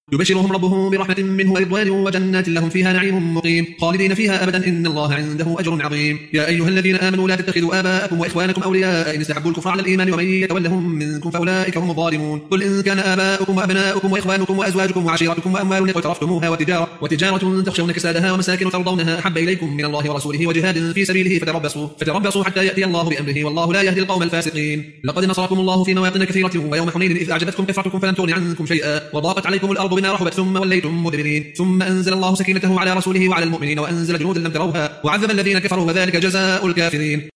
يبشرهم ربهم برحمة منه ورضوان وجنات لهم فيها نعيم مقيم خالدين فيها أبدا إن الله عنده أجر عظيم. يا أيها الذين آمنوا لا تتخذوا آباءكم وإخوانكم أولياء إن استحبوا الكفر على الإيمان ومن يتولهم منكم فأولئك هم الظالمون. قل إن كان آباؤكم وأبناؤكم وإخوانكم وأزواجكم وعشيرتكم وأموال اقترفتموها وتجارة تخشون كسادها ومساكن ترضونها أحب إليكم من الله ورسوله وجهاد في سبيله فتربصوا حتى يأتي الله بأمره والله لا يهدي القوم الفاسقين. لقد نصركم الله في مواطن كثيرة ويوم حنين إذ أعجبتكم كثرتكم فلم تغن عنكم شيئا وضاقت عليكم الأرض بما رحبت ثم وليتم مدبرين ثم أنزل الله سكينته على رسوله وعلى المؤمنين وأنزل جنودا لم تروها وعذب الذين كفروا وذلك جزاء الكافرين.